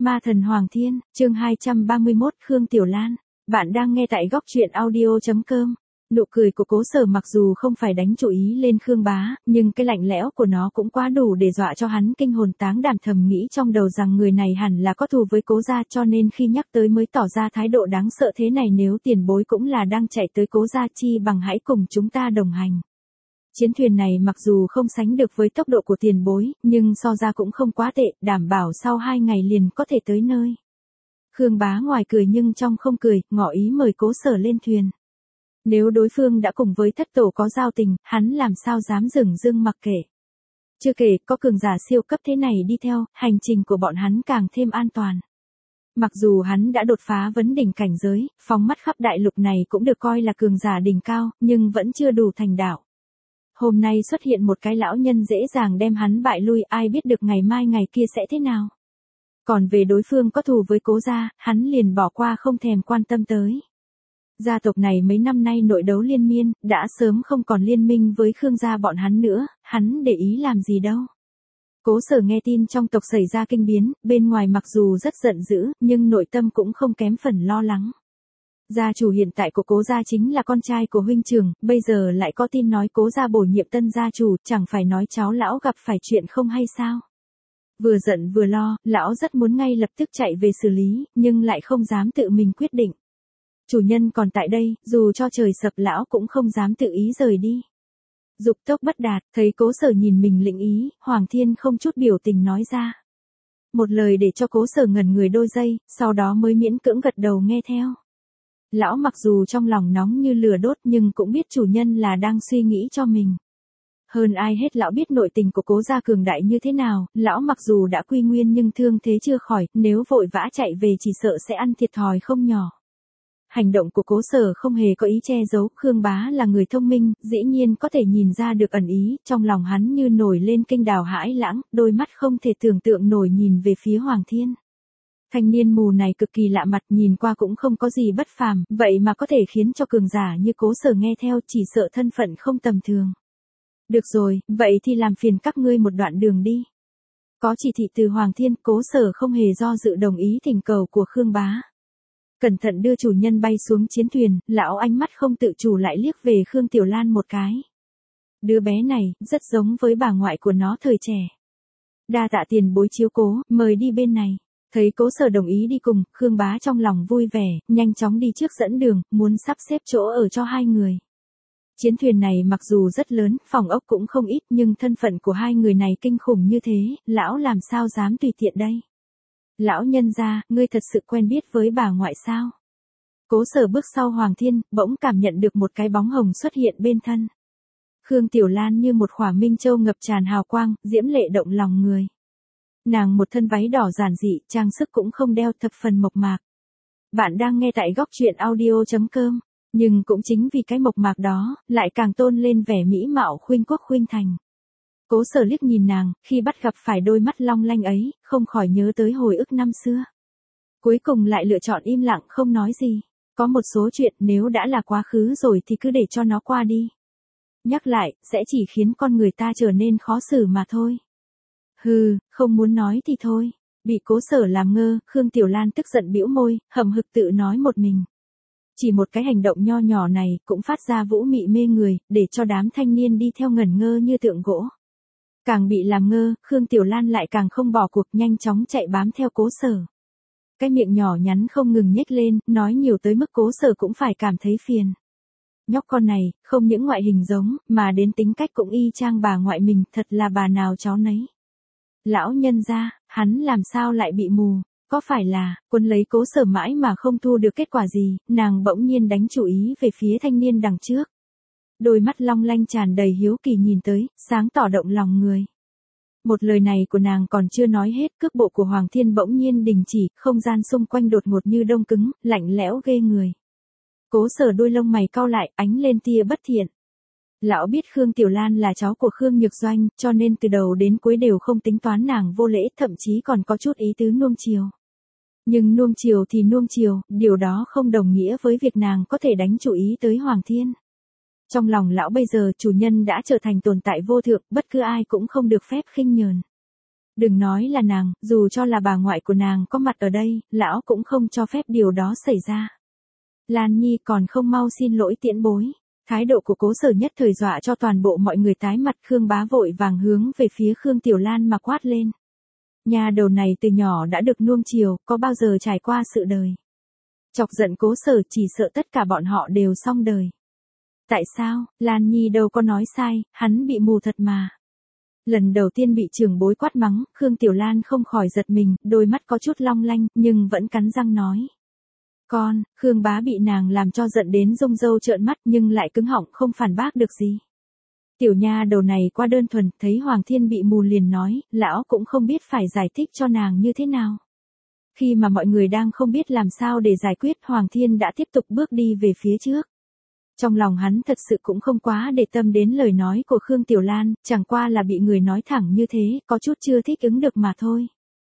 Ma thần Hoàng Thiên, chương 231, Khương Tiểu Lan. Bạn đang nghe tại góc truyện audio.com. Nụ cười của Cố Sở mặc dù không phải đánh chủ ý lên Khương Bá, nhưng cái lạnh lẽo của nó cũng quá đủ để dọa cho hắn kinh hồn táng đảm, thầm nghĩ trong đầu rằng người này hẳn là có thù với Cố gia, cho nên khi nhắc tới mới tỏ ra thái độ đáng sợ thế này. Nếu tiền bối cũng là đang chạy tới Cố gia, chi bằng hãy cùng chúng ta đồng hành. Chiến thuyền này mặc dù không sánh được với tốc độ của tiền bối, nhưng so ra cũng không quá tệ, đảm bảo sau 2 ngày liền có thể tới nơi. Khương Bá ngoài cười nhưng trong không cười, ngỏ ý mời Cố Sở lên thuyền. Nếu đối phương đã cùng với thất tổ có giao tình, hắn làm sao dám dửng dưng mặc kệ. Chưa kể, có cường giả siêu cấp thế này đi theo, hành trình của bọn hắn càng thêm an toàn. Mặc dù hắn đã đột phá vấn đỉnh cảnh giới, phóng mắt khắp đại lục này cũng được coi là cường giả đỉnh cao, nhưng vẫn chưa đủ thành đạo. Hôm nay xuất hiện một cái lão nhân dễ dàng đem hắn bại lui, ai biết được ngày mai ngày kia sẽ thế nào. Còn về đối phương có thù với Cố gia, hắn liền bỏ qua không thèm quan tâm tới. Gia tộc này mấy năm nay nội đấu liên miên, đã sớm không còn liên minh với Khương gia bọn hắn nữa, hắn để ý làm gì đâu. Cố Sở nghe tin trong tộc xảy ra kinh biến, bên ngoài mặc dù rất giận dữ, nhưng nội tâm cũng không kém phần lo lắng. Gia chủ hiện tại của Cố gia chính là con trai của huynh trưởng, bây giờ lại có tin nói Cố gia bổ nhiệm tân gia chủ, chẳng phải nói cháu lão gặp phải chuyện không hay sao. Vừa giận vừa lo, lão rất muốn ngay lập tức chạy về xử lý, nhưng lại không dám tự mình quyết định. Chủ nhân còn tại đây, dù cho trời sập lão cũng không dám tự ý rời đi. Dục tốc bất đạt, thấy Cố Sở nhìn mình lĩnh ý, Hoàng Thiên không chút biểu tình nói ra. Một lời để cho Cố Sở ngẩn người đôi giây, sau đó mới miễn cưỡng gật đầu nghe theo. Lão mặc dù trong lòng nóng như lửa đốt nhưng cũng biết chủ nhân là đang suy nghĩ cho mình. Hơn ai hết lão biết nội tình của Cố gia cường đại như thế nào, lão mặc dù đã quy nguyên nhưng thương thế chưa khỏi, nếu vội vã chạy về chỉ sợ sẽ ăn thiệt thòi không nhỏ. Hành động của Cố Sở không hề có ý che giấu, Khương Bá là người thông minh, dĩ nhiên có thể nhìn ra được ẩn ý, trong lòng hắn như nổi lên kinh đào hãi lãng, đôi mắt không thể tưởng tượng nổi nhìn về phía Hoàng Thiên. Thanh niên mù này cực kỳ lạ mặt, nhìn qua cũng không có gì bất phàm, vậy mà có thể khiến cho cường giả như Cố Sở nghe theo, chỉ sợ thân phận không tầm thường. Được rồi, vậy thì làm phiền các ngươi một đoạn đường đi. Có chỉ thị từ Hoàng Thiên, Cố Sở không hề do dự đồng ý thỉnh cầu của Khương Bá. Cẩn thận đưa chủ nhân bay xuống chiến thuyền, lão ánh mắt không tự chủ lại liếc về Khương Tiểu Lan một cái. Đứa bé này, rất giống với bà ngoại của nó thời trẻ. Đa tạ tiền bối chiếu cố, mời đi bên này. Thấy Cố Sở đồng ý đi cùng, Khương Bá trong lòng vui vẻ, nhanh chóng đi trước dẫn đường, muốn sắp xếp chỗ ở cho hai người. Chiến thuyền này mặc dù rất lớn, phòng ốc cũng không ít, nhưng thân phận của hai người này kinh khủng như thế, lão làm sao dám tùy tiện đây. Lão nhân gia, ngươi thật sự quen biết với bà ngoại sao? Cố Sở bước sau Hoàng Thiên, bỗng cảm nhận được một cái bóng hồng xuất hiện bên thân. Khương Tiểu Lan như một khỏa minh châu ngập tràn hào quang, diễm lệ động lòng người. Nàng một thân váy đỏ giản dị, trang sức cũng không đeo, thập phần mộc mạc. Bạn đang nghe tại góc truyện audio.com, nhưng cũng chính vì cái mộc mạc đó, lại càng tôn lên vẻ mỹ mạo khuynh quốc khuynh thành. Cố Sở liếc nhìn nàng, khi bắt gặp phải đôi mắt long lanh ấy, không khỏi nhớ tới hồi ức năm xưa. Cuối cùng lại lựa chọn im lặng không nói gì. Có một số chuyện nếu đã là quá khứ rồi thì cứ để cho nó qua đi. Nhắc lại, sẽ chỉ khiến con người ta trở nên khó xử mà thôi. Hừ, không muốn nói thì thôi. Bị Cố Sở làm ngơ, Khương Tiểu Lan tức giận bĩu môi, hậm hực tự nói một mình. Chỉ một cái hành động nho nhỏ này cũng phát ra vũ mị mê người, để cho đám thanh niên đi theo ngẩn ngơ như tượng gỗ. Càng bị làm ngơ, Khương Tiểu Lan lại càng không bỏ cuộc, nhanh chóng chạy bám theo Cố Sở. Cái miệng nhỏ nhắn không ngừng nhếch lên, nói nhiều tới mức Cố Sở cũng phải cảm thấy phiền. Nhóc con này, không những ngoại hình giống, mà đến tính cách cũng y chang bà ngoại mình, thật là bà nào cháu nấy. Lão nhân gia, hắn làm sao lại bị mù, có phải là, quân lấy Cố Sở mãi mà không thu được kết quả gì, nàng bỗng nhiên đánh chủ ý về phía thanh niên đằng trước. Đôi mắt long lanh tràn đầy hiếu kỳ nhìn tới, sáng tỏ động lòng người. Một lời này của nàng còn chưa nói hết, cước bộ của Hoàng Thiên bỗng nhiên đình chỉ, không gian xung quanh đột ngột như đông cứng, lạnh lẽo ghê người. Cố Sở đôi lông mày cau lại, ánh lên tia bất thiện. Lão biết Khương Tiểu Lan là cháu của Khương Nhược Doanh, cho nên từ đầu đến cuối đều không tính toán nàng vô lễ, thậm chí còn có chút ý tứ nuông chiều. Nhưng nuông chiều thì nuông chiều, điều đó không đồng nghĩa với việc nàng có thể đánh chủ ý tới Hoàng Thiên. Trong lòng lão bây giờ chủ nhân đã trở thành tồn tại vô thượng, bất cứ ai cũng không được phép khinh nhờn. Đừng nói là nàng, dù cho là bà ngoại của nàng có mặt ở đây, lão cũng không cho phép điều đó xảy ra. Lan Nhi còn không mau xin lỗi tiễn bối. Thái độ của Cố Sở nhất thời dọa cho toàn bộ mọi người tái mặt. Khương Bá vội vàng hướng về phía Khương Tiểu Lan mà quát lên. Nhà đầu này từ nhỏ đã được nuông chiều, có bao giờ trải qua sự đời. Chọc giận Cố Sở chỉ sợ tất cả bọn họ đều xong đời. Tại sao, Lan Nhi đâu có nói sai, hắn bị mù thật mà. Lần đầu tiên bị trưởng bối quát mắng, Khương Tiểu Lan không khỏi giật mình, đôi mắt có chút long lanh, nhưng vẫn cắn răng nói. Con, Khương Bá bị nàng làm cho giận đến rung râu trợn mắt nhưng lại cứng họng không phản bác được gì. Tiểu nha đầu này qua đơn thuần, thấy Hoàng Thiên bị mù liền nói, lão cũng không biết phải giải thích cho nàng như thế nào. Khi mà mọi người đang không biết làm sao để giải quyết, Hoàng Thiên đã tiếp tục bước đi về phía trước. Trong lòng hắn thật sự cũng không quá để tâm đến lời nói của Khương Tiểu Lan, chẳng qua là bị người nói thẳng như thế, có chút chưa thích ứng được mà thôi.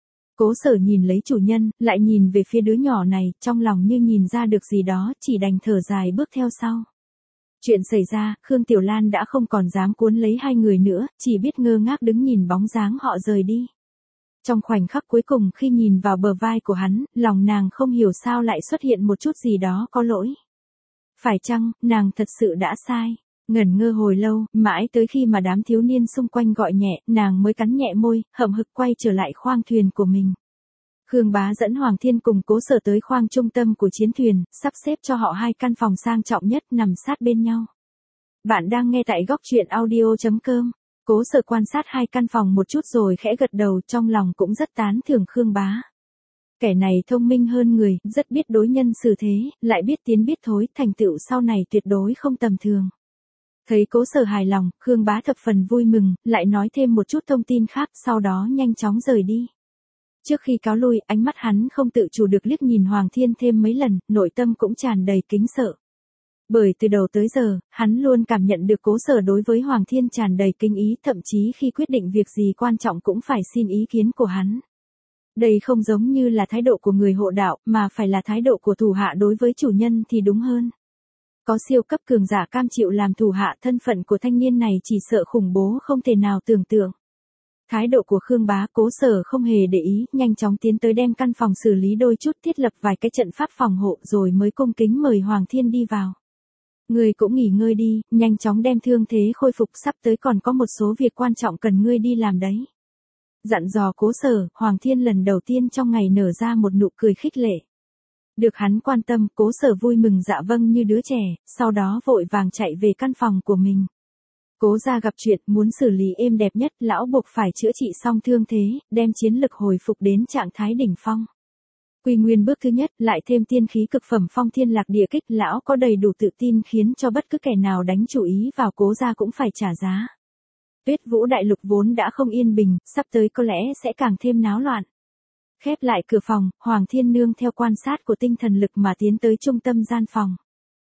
Cố Sở nhìn lấy chủ nhân, lại nhìn về phía đứa nhỏ này, trong lòng như nhìn ra được gì đó, chỉ đành thở dài bước theo sau. Chuyện xảy ra, Khương Tiểu Lan đã không còn dám cuốn lấy hai người nữa, chỉ biết ngơ ngác đứng nhìn bóng dáng họ rời đi. Trong khoảnh khắc cuối cùng khi nhìn vào bờ vai của hắn, lòng nàng không hiểu sao lại xuất hiện một chút gì đó có lỗi. Phải chăng, nàng thật sự đã sai? Ngẩn ngơ hồi lâu, mãi tới khi mà đám thiếu niên xung quanh gọi nhẹ, nàng mới cắn nhẹ môi, hậm hực quay trở lại khoang thuyền của mình. Khương Bá dẫn Hoàng Thiên cùng Cố Sở tới khoang trung tâm của chiến thuyền, sắp xếp cho họ hai căn phòng sang trọng nhất nằm sát bên nhau. Bạn đang nghe tại góc truyện audio.com. Cố Sở quan sát hai căn phòng một chút rồi khẽ gật đầu, trong lòng cũng rất tán thưởng Khương Bá. Kẻ này thông minh hơn người, rất biết đối nhân xử thế, lại biết tiến biết thối, thành tựu sau này tuyệt đối không tầm thường. Thấy Cố Sở hài lòng, Khương Bá thập phần vui mừng, lại nói thêm một chút thông tin khác, sau đó nhanh chóng rời đi. Trước khi cáo lui, ánh mắt hắn không tự chủ được liếc nhìn Hoàng Thiên thêm mấy lần, nội tâm cũng tràn đầy kính sợ. Bởi từ đầu tới giờ, hắn luôn cảm nhận được Cố Sở đối với Hoàng Thiên tràn đầy kính ý, thậm chí khi quyết định việc gì quan trọng cũng phải xin ý kiến của hắn. Đây không giống như là thái độ của người hộ đạo, mà phải là thái độ của thủ hạ đối với chủ nhân thì đúng hơn. Có siêu cấp cường giả cam chịu làm thủ hạ, thân phận của thanh niên này chỉ sợ khủng bố không thể nào tưởng tượng. Thái độ của Khương Bá, Cố Sở không hề để ý, nhanh chóng tiến tới đem căn phòng xử lý đôi chút, thiết lập vài cái trận pháp phòng hộ rồi mới cung kính mời Hoàng Thiên đi vào. Ngươi cũng nghỉ ngơi đi, nhanh chóng đem thương thế khôi phục, sắp tới còn có một số việc quan trọng cần ngươi đi làm đấy. Dặn dò Cố Sở, Hoàng Thiên lần đầu tiên trong ngày nở ra một nụ cười khích lệ. Được hắn quan tâm, Cố Sở vui mừng dạ vâng như đứa trẻ, sau đó vội vàng chạy về căn phòng của mình. Cố gia gặp chuyện, muốn xử lý êm đẹp nhất, lão buộc phải chữa trị xong thương thế, đem chiến lực hồi phục đến trạng thái đỉnh phong. Quy nguyên bước thứ nhất, lại thêm tiên khí cực phẩm Phong Thiên Lạc Địa Kích, lão có đầy đủ tự tin khiến cho bất cứ kẻ nào đánh chủ ý vào Cố gia cũng phải trả giá. Tuyết Vũ Đại Lục vốn đã không yên bình, sắp tới có lẽ sẽ càng thêm náo loạn. Khép lại cửa phòng, Hoàng Thiên nương theo quan sát của tinh thần lực mà tiến tới trung tâm gian phòng.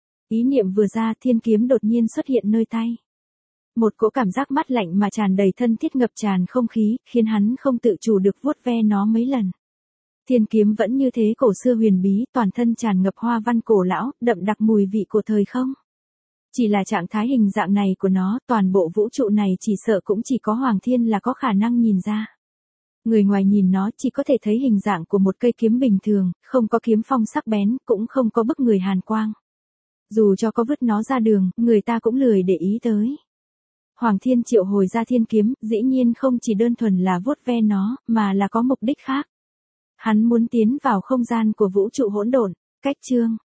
Ý niệm vừa ra, thiên kiếm đột nhiên xuất hiện nơi tay. Một cỗ cảm giác mát lạnh mà tràn đầy thân thiết ngập tràn không khí, khiến hắn không tự chủ được vuốt ve nó mấy lần. Thiên kiếm vẫn như thế cổ xưa huyền bí, toàn thân tràn ngập hoa văn cổ lão, đậm đặc mùi vị của thời không. Chỉ là trạng thái hình dạng này của nó, toàn bộ vũ trụ này chỉ sợ cũng chỉ có Hoàng Thiên là có khả năng nhìn ra. Người ngoài nhìn nó chỉ có thể thấy hình dạng của một cây kiếm bình thường, không có kiếm phong sắc bén, cũng không có bức người hàn quang. Dù cho có vứt nó ra đường, người ta cũng lười để ý tới. Hoàng Thiên triệu hồi ra thiên kiếm, dĩ nhiên không chỉ đơn thuần là vuốt ve nó, mà là có mục đích khác. Hắn muốn tiến vào không gian của vũ trụ hỗn độn. Cách chương